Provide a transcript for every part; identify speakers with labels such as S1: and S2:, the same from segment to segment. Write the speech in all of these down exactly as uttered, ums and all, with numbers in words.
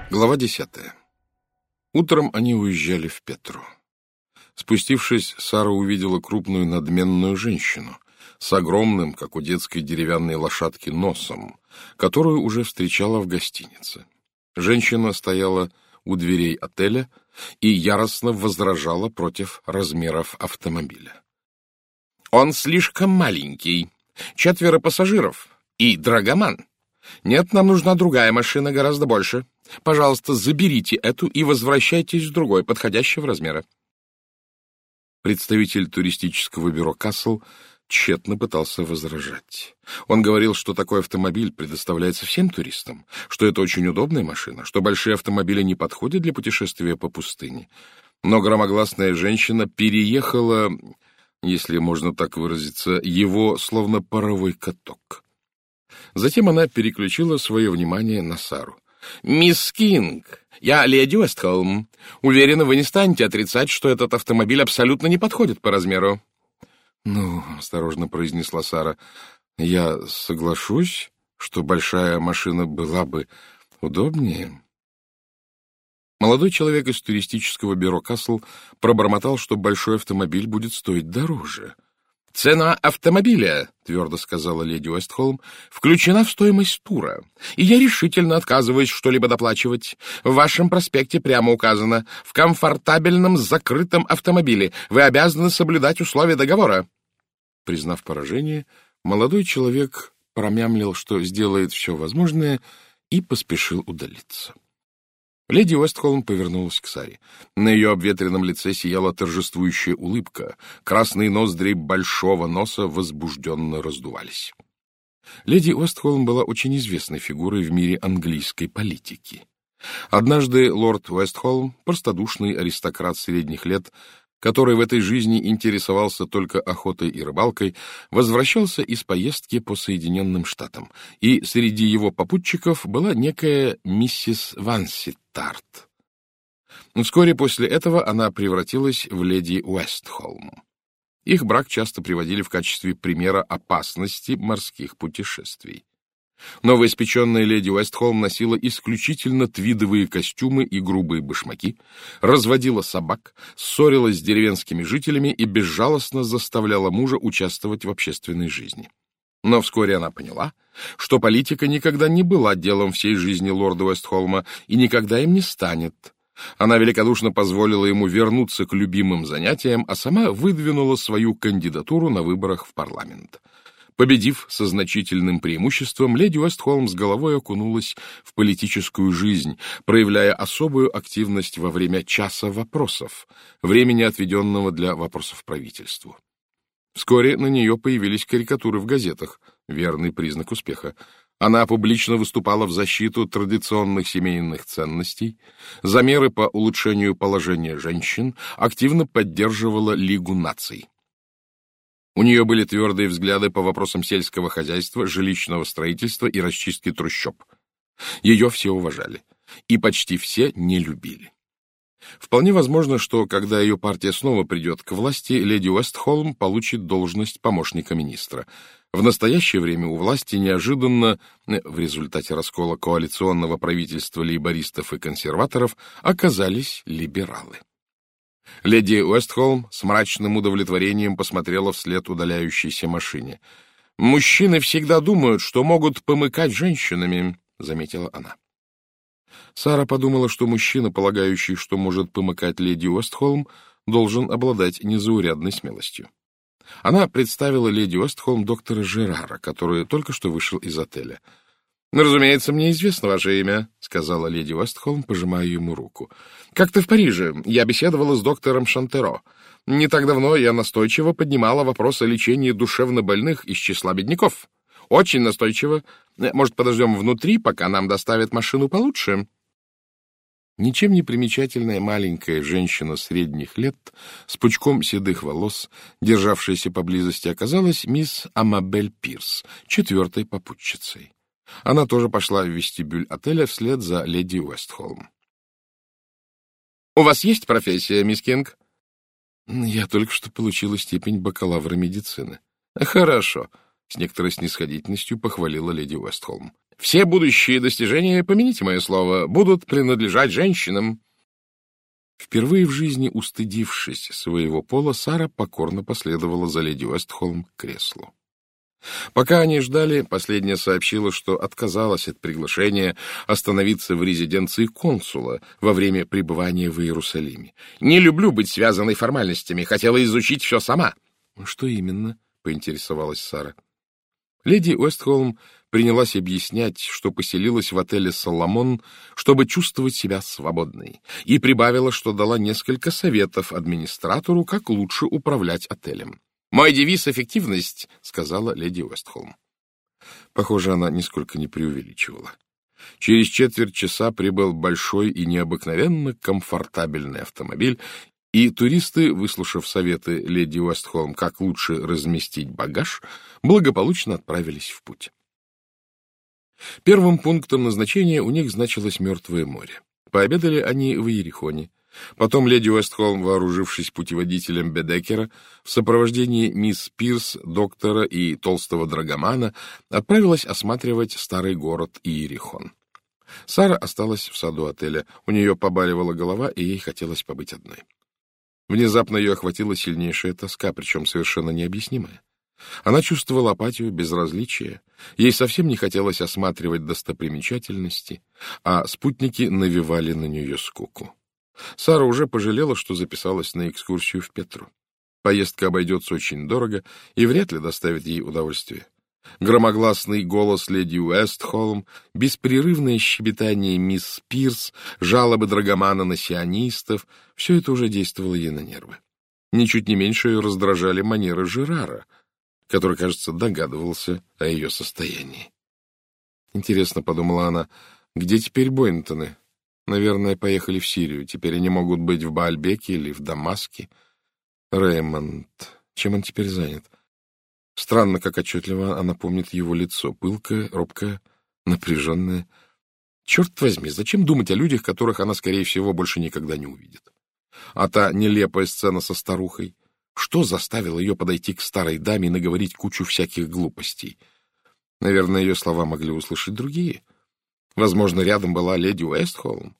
S1: Глава десятая. Утром они уезжали в Петру. Спустившись, Сара увидела крупную надменную женщину с огромным, как у детской деревянной лошадки, носом, которую уже встречала в гостинице. Женщина стояла у дверей отеля и яростно возражала против размеров автомобиля. «Он слишком маленький, четверо пассажиров и драгоман. Нет, нам нужна другая машина, гораздо больше. Пожалуйста, заберите эту и возвращайтесь с другой, подходящего размера». Представитель туристического бюро «Касл» тщетно пытался возражать. Он говорил, что такой автомобиль предоставляется всем туристам, что это очень удобная машина, что большие автомобили не подходят для путешествия по пустыне. Но громогласная женщина переехала, если можно так выразиться, его словно паровой каток. Затем она переключила свое внимание на Сару. «Мисс Кинг, я леди Уэстхолм. Уверена, вы не станете отрицать, что этот автомобиль абсолютно не подходит по размеру». «Ну, — осторожно произнесла Сара, — я соглашусь, что большая машина была бы удобнее». Молодой человек из туристического бюро «Касл» пробормотал, что большой автомобиль будет стоить дороже. «Цена автомобиля, — твердо сказала леди Уэстхолм, — включена в стоимость тура, и я решительно отказываюсь что-либо доплачивать. В вашем проспекте прямо указано: в комфортабельном закрытом автомобиле вы обязаны соблюдать условия договора». Признав поражение, молодой человек промямлил, что сделает все возможное, и поспешил удалиться. Леди Уэстхолм повернулась к Саре. На ее обветренном лице сияла торжествующая улыбка. Красные ноздри большого носа возбужденно раздувались. Леди Уэстхолм была очень известной фигурой в мире английской политики. Однажды лорд Уэстхолм, простодушный аристократ средних лет, который в этой жизни интересовался только охотой и рыбалкой, возвращался из поездки по Соединенным Штатам, и среди его попутчиков была некая миссис Ванситарт. Вскоре после этого она превратилась в леди Уэстхолм. Их брак часто приводили в качестве примера опасности морских путешествий. Новоиспеченная леди Уэстхолм носила исключительно твидовые костюмы и грубые башмаки, разводила собак, ссорилась с деревенскими жителями и безжалостно заставляла мужа участвовать в общественной жизни. Но вскоре она поняла, что политика никогда не была делом всей жизни лорда Уэстхолма и никогда им не станет. Она великодушно позволила ему вернуться к любимым занятиям, а сама выдвинула свою кандидатуру на выборах в парламент. Победив со значительным преимуществом, леди Уэстхолм с головой окунулась в политическую жизнь, проявляя особую активность во время часа вопросов, времени, отведенного для вопросов правительству. Вскоре на нее появились карикатуры в газетах, верный признак успеха. Она публично выступала в защиту традиционных семейных ценностей, за меры по улучшению положения женщин, активно поддерживала Лигу наций. У нее были твердые взгляды по вопросам сельского хозяйства, жилищного строительства и расчистки трущоб. Ее все уважали, и почти все не любили. Вполне возможно, что, когда ее партия снова придет к власти, леди Уэстхолм получит должность помощника министра. В настоящее время у власти неожиданно, в результате раскола коалиционного правительства лейбористов и консерваторов, оказались либералы. Леди Уэстхолм с мрачным удовлетворением посмотрела вслед удаляющейся машине. «Мужчины всегда думают, что могут помыкать женщинами», — заметила она. Сара подумала, что мужчина, полагающий, что может помыкать леди Уэстхолм, должен обладать незаурядной смелостью. Она представила леди Уэстхолм доктора Жерара, который только что вышел из отеля. «Разумеется, мне известно ваше имя», — сказала леди Уэстхолм, пожимая ему руку. «Как-то в Париже я беседовала с доктором Шантеро. Не так давно я настойчиво поднимала вопрос о лечении душевнобольных из числа бедняков. Очень настойчиво. Может, подождем внутри, пока нам доставят машину получше?» Ничем не примечательная маленькая женщина средних лет с пучком седых волос, державшаяся поблизости, оказалась мисс Амабель Пирс, четвертой попутчицей. Она тоже пошла в вестибюль отеля вслед за леди Уэстхолм. «У вас есть профессия, мисс Кинг?» «Я только что получила степень бакалавра медицины». «Хорошо», — с некоторой снисходительностью похвалила леди Уэстхолм. Все будущие достижения, помяните мое слово, будут принадлежать женщинам. Впервые в жизни устыдившись своего пола, Сара покорно последовала за леди Уэстхолм к креслу. Пока они ждали, последняя сообщила, что отказалась от приглашения остановиться в резиденции консула во время пребывания в Иерусалиме. «Не люблю быть связанной формальностями, хотела изучить все сама». «Что именно?» — поинтересовалась Сара. Леди Уэстхолм принялась объяснять, что поселилась в отеле «Соломон», чтобы чувствовать себя свободной, и прибавила, что дала несколько советов администратору, как лучше управлять отелем. «Мой девиз — эффективность», — сказала леди Уэстхолм. Похоже, она нисколько не преувеличивала. Через четверть часа прибыл большой и необыкновенно комфортабельный автомобиль, и туристы, выслушав советы леди Уэстхолм, как лучше разместить багаж, благополучно отправились в путь. Первым пунктом назначения у них значилось Мертвое море. Пообедали они в Иерихоне. Потом леди Уэстхолм, вооружившись путеводителем Бедекера, в сопровождении мисс Пирс, доктора и толстого драгомана, отправилась осматривать старый город Иерихон. Сара осталась в саду отеля. У нее побаливала голова, и ей хотелось побыть одной. Внезапно ее охватила сильнейшая тоска, причем совершенно необъяснимая. Она чувствовала апатию, безразличие. Ей совсем не хотелось осматривать достопримечательности, а спутники навевали на нее скуку. Сара уже пожалела, что записалась на экскурсию в Петру. Поездка обойдется очень дорого и вряд ли доставит ей удовольствие. Громогласный голос леди Уэстхолм, беспрерывное щебетание мисс Пирс, жалобы драгомана на сионистов — все это уже действовало ей на нервы. Ничуть не меньше ее раздражали манеры Жерара, который, кажется, догадывался о ее состоянии. Интересно, — подумала она, — где теперь Бойнтоны? Наверное, поехали в Сирию. Теперь они могут быть в Баальбеке или в Дамаске. Рэймонд. Чем он теперь занят? Странно, как отчетливо она помнит его лицо. Пылкое, робкое, напряженное. Черт возьми, зачем думать о людях, которых она, скорее всего, больше никогда не увидит? А та нелепая сцена со старухой. Что заставило ее подойти к старой даме и наговорить кучу всяких глупостей? Наверное, ее слова могли услышать другие. Возможно, рядом была леди Уэстхолм.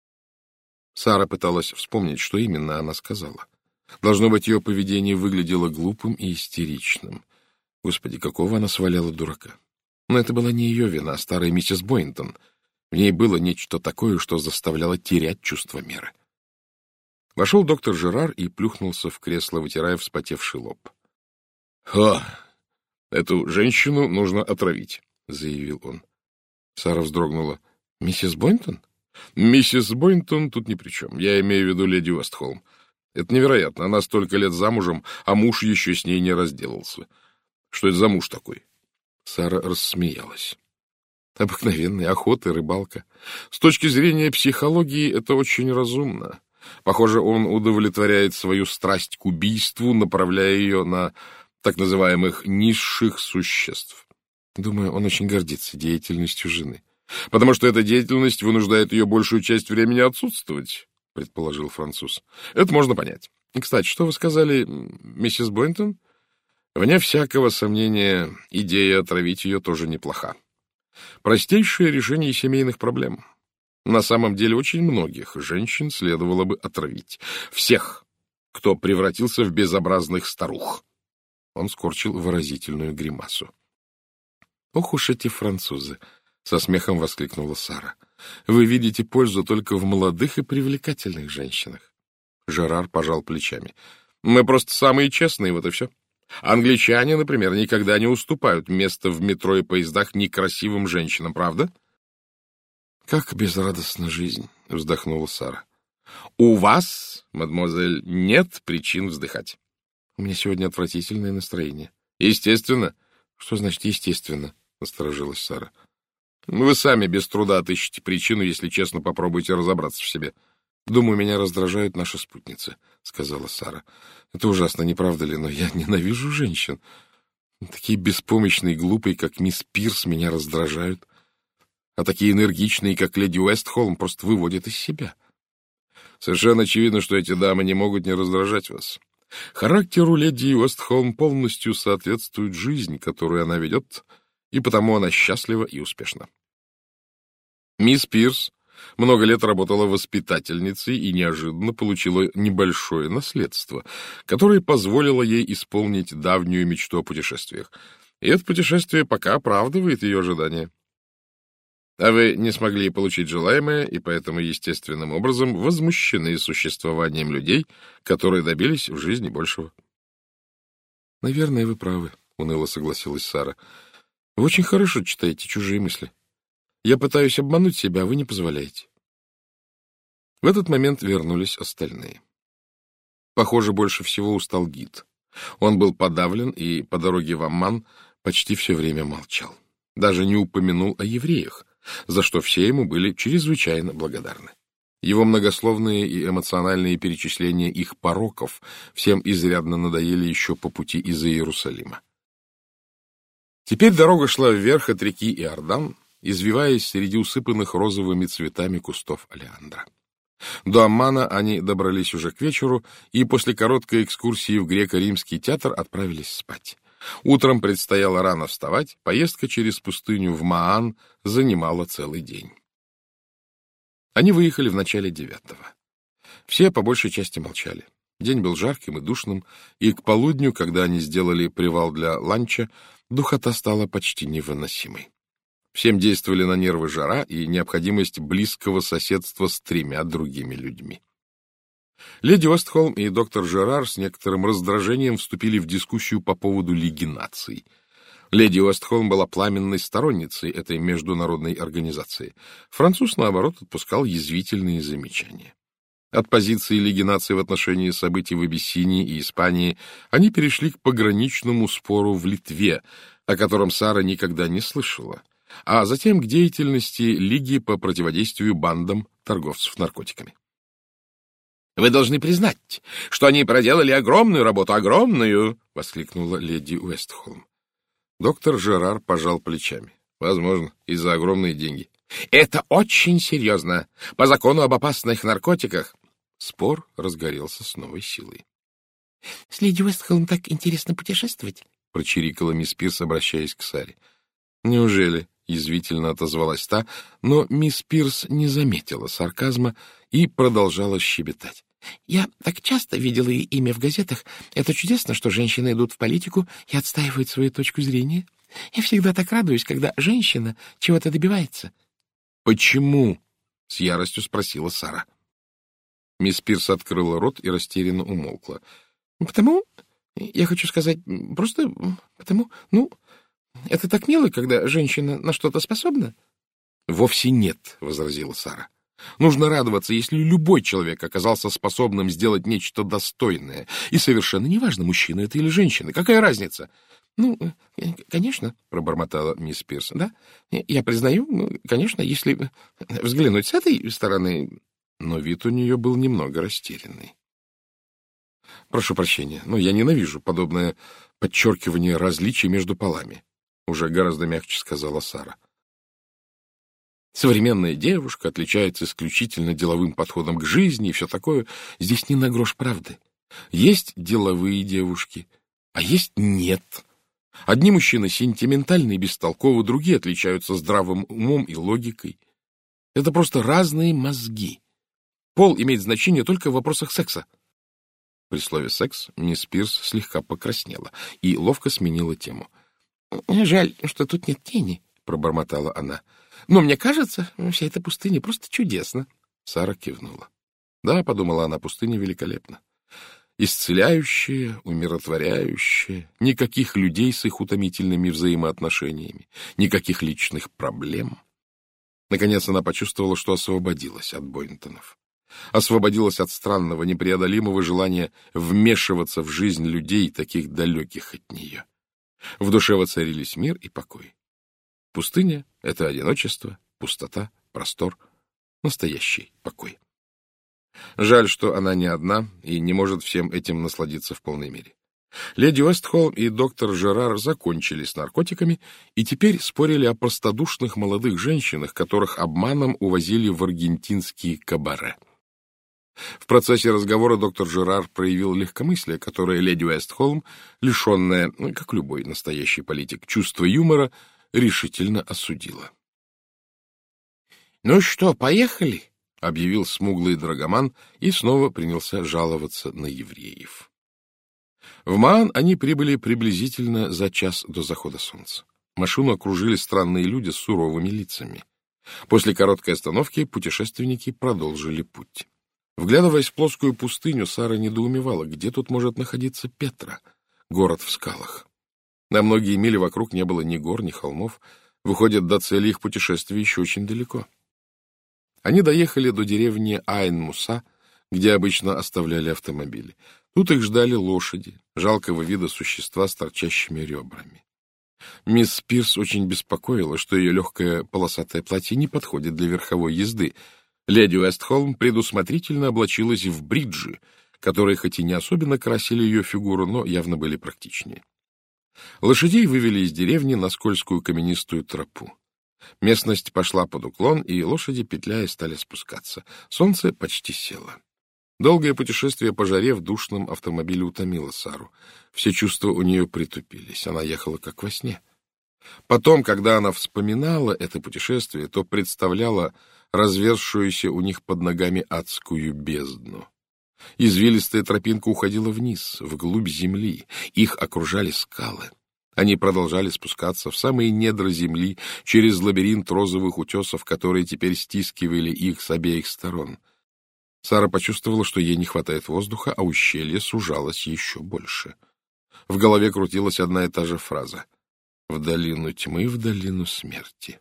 S1: Сара пыталась вспомнить, что именно она сказала. Должно быть, ее поведение выглядело глупым и истеричным. Господи, какого она сваляла дурака. Но это была не ее вина, а старая миссис Бойнтон. В ней было нечто такое, что заставляло терять чувство меры. Вошел доктор Жерар и плюхнулся в кресло, вытирая вспотевший лоб. — Ха! Эту женщину нужно отравить, — заявил он. Сара вздрогнула. — Миссис Бойнтон? — Миссис Бойнтон тут ни при чем. Я имею в виду леди Уэстхолм. Это невероятно. Она столько лет замужем, а муж еще с ней не разделался. Что это за муж такой? Сара рассмеялась. Обыкновенная охота и рыбалка. С точки зрения психологии это очень разумно. Похоже, он удовлетворяет свою страсть к убийству, направляя ее на так называемых низших существ. Думаю, он очень гордится деятельностью жены. Потому что эта деятельность вынуждает ее большую часть времени отсутствовать, предположил француз. Это можно понять. И, кстати, что вы сказали, миссис Бойнтон? Вне всякого сомнения, идея отравить ее тоже неплоха. Простейшее решение семейных проблем. На самом деле очень многих женщин следовало бы отравить. Всех, кто превратился в безобразных старух. Он скорчил выразительную гримасу. Ох уж эти французы! Со смехом воскликнула Сара. Вы видите пользу только в молодых и привлекательных женщинах. Жерар пожал плечами. Мы просто самые честные, вот и все. Англичане, например, никогда не уступают место в метро и поездах некрасивым женщинам, правда? Как безрадостна жизнь, вздохнула Сара. У вас, мадемуазель, нет причин вздыхать. У меня сегодня отвратительное настроение. Естественно. Что значит естественно? Насторожилась Сара. Вы сами без труда отыщете причину, если честно попробуйте разобраться в себе. Думаю, меня раздражают наши спутницы, сказала Сара. Это ужасно, не правда ли? Но я ненавижу женщин. Такие беспомощные и глупые, как мисс Пирс, меня раздражают. А такие энергичные, как леди Уэстхолм, просто выводят из себя. Совершенно очевидно, что эти дамы не могут не раздражать вас. Характеру леди Уэстхолм полностью соответствует жизнь, которую она ведет, и потому она счастлива и успешна. Мисс Пирс много лет работала воспитательницей и неожиданно получила небольшое наследство, которое позволило ей исполнить давнюю мечту о путешествиях. И это путешествие пока оправдывает ее ожидания. А вы не смогли получить желаемое, и поэтому естественным образом возмущены существованием людей, которые добились в жизни большего. — Наверное, вы правы, — уныло согласилась Сара. — Вы очень хорошо читаете чужие мысли. Я пытаюсь обмануть себя, а вы не позволяете. В этот момент вернулись остальные. Похоже, больше всего устал гид. Он был подавлен и по дороге в Амман почти все время молчал. Даже не упомянул о евреях, за что все ему были чрезвычайно благодарны. Его многословные и эмоциональные перечисления их пороков всем изрядно надоели еще по пути из Иерусалима. Теперь дорога шла вверх от реки Иордан, извиваясь среди усыпанных розовыми цветами кустов олеандра. До Аммана они добрались уже к вечеру и после короткой экскурсии в греко-римский театр отправились спать. Утром предстояло рано вставать, поездка через пустыню в Маан занимала целый день. Они выехали в начале девятого. Все по большей части молчали. День был жарким и душным, и к полудню, когда они сделали привал для ланча, духота стала почти невыносимой. Всем действовали на нервы жара и необходимость близкого соседства с тремя другими людьми. Леди Уэстхолм и доктор Жерар с некоторым раздражением вступили в дискуссию по поводу Лиги наций. Леди Уэстхолм была пламенной сторонницей этой международной организации. Француз, наоборот, отпускал язвительные замечания. От позиции Лиги наций в отношении событий в Абиссинии и Испании они перешли к пограничному спору в Литве, о котором Сара никогда не слышала, а затем к деятельности Лиги по противодействию бандам торговцев наркотиками. «Вы должны признать, что они проделали огромную работу, огромную!» — воскликнула леди Уэстхолм. Доктор Жерар пожал плечами. «Возможно, и за огромные деньги». «Это очень серьезно. По закону об опасных наркотиках...» Спор разгорелся с новой силой. — С леди Уэстхолм так интересно путешествовать, — прочирикала мисс Пирс, обращаясь к Саре. — Неужели? — язвительно отозвалась та, но мисс Пирс не заметила сарказма и продолжала щебетать. — Я так часто видела и имя в газетах. Это чудесно, что женщины идут в политику и отстаивают свою точку зрения. Я всегда так радуюсь, когда женщина чего-то добивается. — Почему? — с яростью спросила Сара. Мисс Пирс открыла рот и растерянно умолкла. — Потому, я хочу сказать, просто потому, ну, это так мило, когда женщина на что-то способна. — Вовсе нет, — возразила Сара. — Нужно радоваться, если любой человек оказался способным сделать нечто достойное. И совершенно неважно, мужчина это или женщина. Какая разница? — Ну, конечно, — пробормотала мисс Пирс. — Да, я признаю, конечно, если взглянуть с этой стороны... Но вид у нее был немного растерянный. — Прошу прощения, но я ненавижу подобное подчеркивание различий между полами, — уже гораздо мягче сказала Сара. Современная девушка отличается исключительно деловым подходом к жизни и все такое. Здесь не на грош правды. Есть деловые девушки, а есть нет. Одни мужчины сентиментальны и бестолковы, другие отличаются здравым умом и логикой. Это просто разные мозги. Пол имеет значение только в вопросах секса. При слове «секс» мисс Пирс слегка покраснела и ловко сменила тему. — Жаль, что тут нет тени, — пробормотала она. — Но мне кажется, вся эта пустыня просто чудесна. Сара кивнула. — Да, — подумала она, — пустыня великолепна. Исцеляющая, умиротворяющая, никаких людей с их утомительными взаимоотношениями, никаких личных проблем. Наконец она почувствовала, что освободилась от Бойнтонов. Освободилась от странного, непреодолимого желания вмешиваться в жизнь людей, таких далеких от нее. В душе воцарились мир и покой. Пустыня — это одиночество, пустота, простор, настоящий покой. Жаль, что она не одна и не может всем этим насладиться в полной мере. Леди Уэстхолм и доктор Жерар закончили с наркотиками и теперь спорили о простодушных молодых женщинах, которых обманом увозили в аргентинские кабаре. В процессе разговора доктор Жерар проявил легкомыслие, которое леди Уэстхолм, лишенная, как любой настоящий политик, чувства юмора, решительно осудила. — Ну что, поехали? — объявил смуглый драгоман и снова принялся жаловаться на евреев. В Маан они прибыли приблизительно за час до захода солнца. Машину окружили странные люди с суровыми лицами. После короткой остановки путешественники продолжили путь. Вглядываясь в плоскую пустыню, Сара недоумевала, где тут может находиться Петра, город в скалах. На многие мили вокруг не было ни гор, ни холмов. Выходит, до цели их путешествия еще очень далеко. Они доехали до деревни Айн-Муса, где обычно оставляли автомобили. Тут их ждали лошади, жалкого вида существа с торчащими ребрами. Мисс Пирс очень беспокоила, что ее легкое полосатое платье не подходит для верховой езды. Леди Уэстхолм предусмотрительно облачилась в бриджи, которые хоть и не особенно красили ее фигуру, но явно были практичнее. Лошадей вывели из деревни на скользкую каменистую тропу. Местность пошла под уклон, и лошади, петляя, стали спускаться. Солнце почти село. Долгое путешествие по жаре в душном автомобиле утомило Сару. Все чувства у нее притупились. Она ехала как во сне. Потом, когда она вспоминала это путешествие, то представляла разверзшуюся у них под ногами адскую бездну. Извилистая тропинка уходила вниз, вглубь земли. Их окружали скалы. Они продолжали спускаться в самые недра земли через лабиринт розовых утесов, которые теперь стискивали их с обеих сторон. Сара почувствовала, что ей не хватает воздуха, а ущелье сужалось еще больше. В голове крутилась одна и та же фраза: «В долину тьмы, в долину смерти».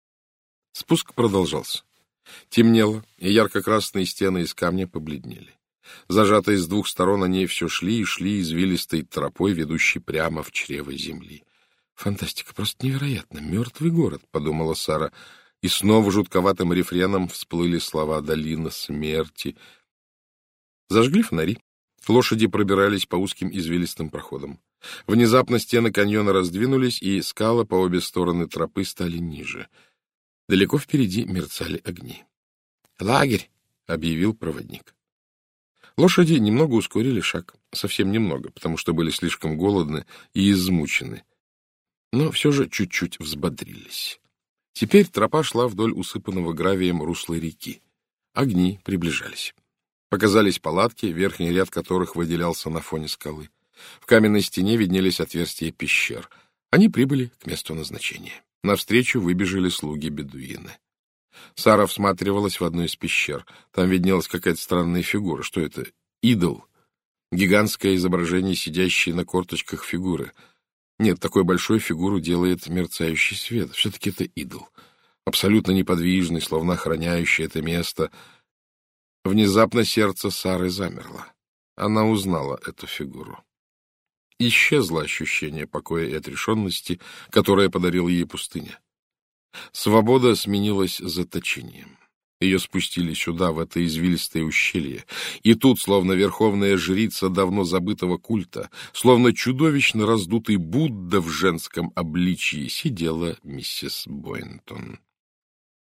S1: Спуск продолжался. Темнело, и ярко-красные стены из камня побледнели. Зажатые с двух сторон, они все шли и шли извилистой тропой, ведущей прямо в чрево земли. «Фантастика, просто невероятно! Мертвый город», — подумала Сара, и снова жутковатым рефреном всплыли слова «долина смерти». Зажгли фонари. Лошади пробирались по узким извилистым проходам. Внезапно стены каньона раздвинулись, и скалы по обе стороны тропы стали ниже. Далеко впереди мерцали огни. «Лагерь!» — объявил проводник. Лошади немного ускорили шаг, совсем немного, потому что были слишком голодны и измучены, но все же чуть-чуть взбодрились. Теперь тропа шла вдоль усыпанного гравием русла реки. Огни приближались. Показались палатки, верхний ряд которых выделялся на фоне скалы. В каменной стене виднелись отверстия пещер. Они прибыли к месту назначения. Навстречу выбежали слуги-бедуины. Сара всматривалась в одну из пещер. Там виднелась какая-то странная фигура. Что это? Идол. Гигантское изображение сидящей на корточках фигуры. Нет, такой большой фигуру делает мерцающий свет. Все-таки это идол. Абсолютно неподвижный, словно охраняющий это место. Внезапно сердце Сары замерло. Она узнала эту фигуру. Исчезло ощущение покоя и отрешенности, которое подарила ей пустыня. Свобода сменилась заточением. Ее спустили сюда, в это извилистое ущелье, и тут, словно верховная жрица давно забытого культа, словно чудовищно раздутый Будда в женском обличье, сидела миссис Бойнтон.